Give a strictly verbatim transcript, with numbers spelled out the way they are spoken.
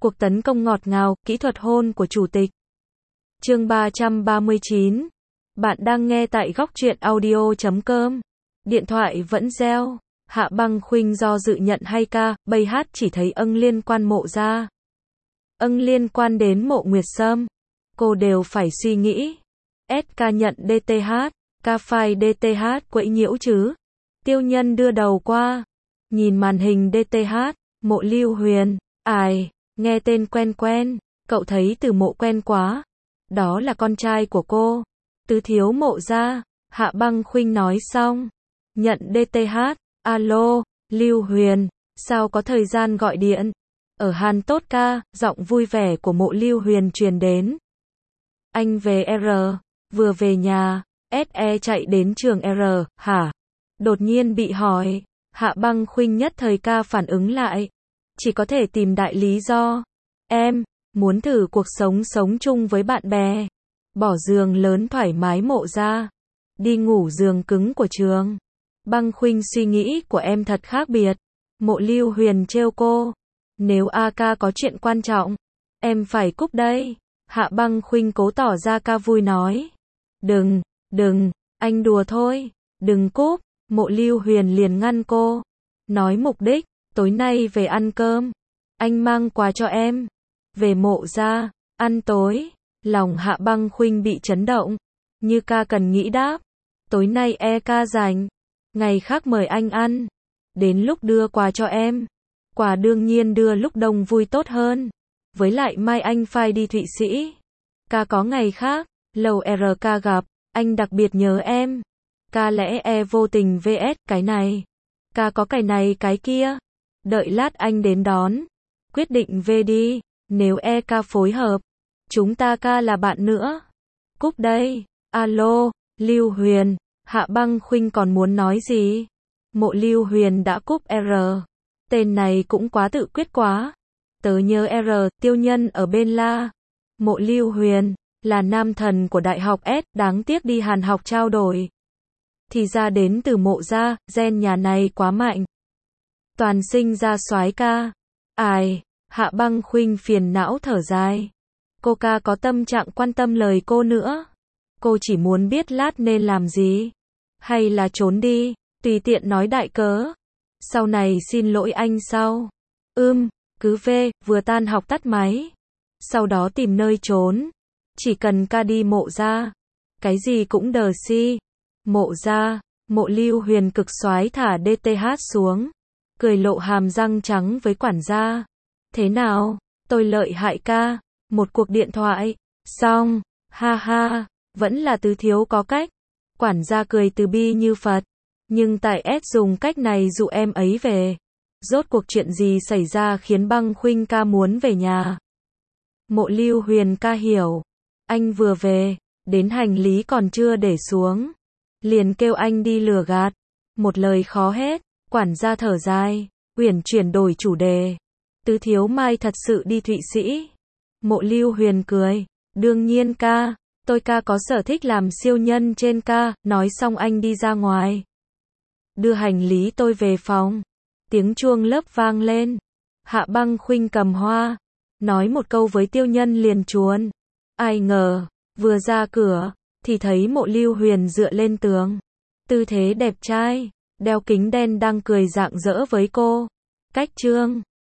Cuộc tấn công ngọt ngào, kỹ thuật hôn của chủ tịch. Chương ba trăm ba mươi chín. Bạn đang nghe tại góc truyện audio chấm com. Điện thoại vẫn reo. Hạ Băng Khuynh do dự nhận hay ca, bây hát chỉ thấy âng liên quan Mộ Gia. Âng liên quan đến Mộ Nguyệt Sâm. Cô đều phải suy nghĩ. ét ca nhận đê tê hát, ca file đê tê hát quậy nhiễu chứ. Tiêu Nhân đưa đầu qua. Nhìn màn hình đê tê hát, Mộ Lưu Huyền. Ai, nghe tên quen quen, cậu thấy Từ Mộ quen quá. Đó là con trai của cô. Tứ thiếu Mộ Gia. Hạ Băng Khuynh nói xong. Nhận đê tê hát, alo, Lưu Huyền, sao có thời gian gọi điện? Ở Hàn Tốt ca, giọng vui vẻ của Mộ Lưu Huyền truyền đến. Anh về R, vừa về nhà, ét e chạy đến trường R, hả? Đột nhiên bị hỏi, Hạ Băng Khuynh nhất thời ca phản ứng lại. Chỉ có thể tìm đại lý do. Em, muốn thử cuộc sống sống chung với bạn bè. Bỏ giường lớn thoải mái Mộ Gia. Đi ngủ giường cứng của trường. Băng Khuynh suy nghĩ của em thật khác biệt. Mộ Lưu Huyền trêu cô. Nếu a ca có chuyện quan trọng, em phải cúp đây. Hạ Băng Khuynh cố tỏ ra ca vui nói. Đừng, đừng, anh đùa thôi. Đừng cúp. Mộ Lưu Huyền liền ngăn cô. Nói mục đích, tối nay về ăn cơm. Anh mang quà cho em. Về Mộ Gia, ăn tối. Lòng Hạ Băng Khuynh bị chấn động. Như ca cần nghĩ đáp. Tối nay e ca rảnh. Ngày khác mời anh ăn. Đến lúc đưa quà cho em. Quà đương nhiên đưa lúc đông vui tốt hơn. Với lại mai anh phải đi Thụy Sĩ. Ca có ngày khác. Lầu R ca gặp. Anh đặc biệt nhớ em. Ca lẽ e vô tình vs cái này. Ca có cái này cái kia. Đợi lát anh đến đón. Quyết định về đi. Nếu e ca phối hợp. Chúng ta ca là bạn nữa. Cúp đây. Alo, Lưu Huyền. Hạ Băng Khuynh còn muốn nói gì? Mộ Lưu Huyền đã cúp R. Tên này cũng quá tự quyết quá. Tớ nhớ R, Tiêu Nhân ở bên la. Mộ Lưu Huyền, là nam thần của Đại học S, đáng tiếc đi Hàn học trao đổi. Thì ra đến từ Mộ Gia, gen nhà này quá mạnh. Toàn sinh ra soái ca. Ai, Hạ Băng Khuynh phiền não thở dài. Cô ca có tâm trạng quan tâm lời cô nữa. Cô chỉ muốn biết lát nên làm gì. Hay là trốn đi, tùy tiện nói đại cớ. Sau này xin lỗi anh sau. Ưm, cứ về, vừa tan học tắt máy. Sau đó tìm nơi trốn. Chỉ cần ca đi Mộ Gia. Cái gì cũng đờ si. Mộ Gia, Mộ Lưu Huyền cực soái thả đê tê hát xuống. Cười lộ hàm răng trắng với quản gia. Thế nào, tôi lợi hại ca. Một cuộc điện thoại. Xong, ha ha, vẫn là tứ thiếu có cách. Quản gia cười từ bi như Phật. Nhưng tại S dùng cách này dụ em ấy về. Rốt cuộc chuyện gì xảy ra khiến Băng Khuynh ca muốn về nhà? Mộ Lưu Huyền ca hiểu. Anh vừa về, đến hành lý còn chưa để xuống. Liền kêu anh đi lừa gạt. Một lời khó hết. Quản gia thở dài. Uyển chuyển đổi chủ đề. Tứ thiếu mai thật sự đi Thụy Sĩ. Mộ Lưu Huyền cười. Đương nhiên ca. Tôi ca có sở thích làm siêu nhân trên ca. Nói xong anh đi ra ngoài. Đưa hành lý tôi về phòng. Tiếng chuông lớp vang lên. Hạ Băng Khuynh cầm hoa. Nói một câu với Tiêu Nhân liền chuồn. Ai ngờ, vừa ra cửa, thì thấy Mộ Lưu Huyền dựa lên tường. Tư thế đẹp trai, đeo kính đen đang cười rạng rỡ với cô. Cách trương.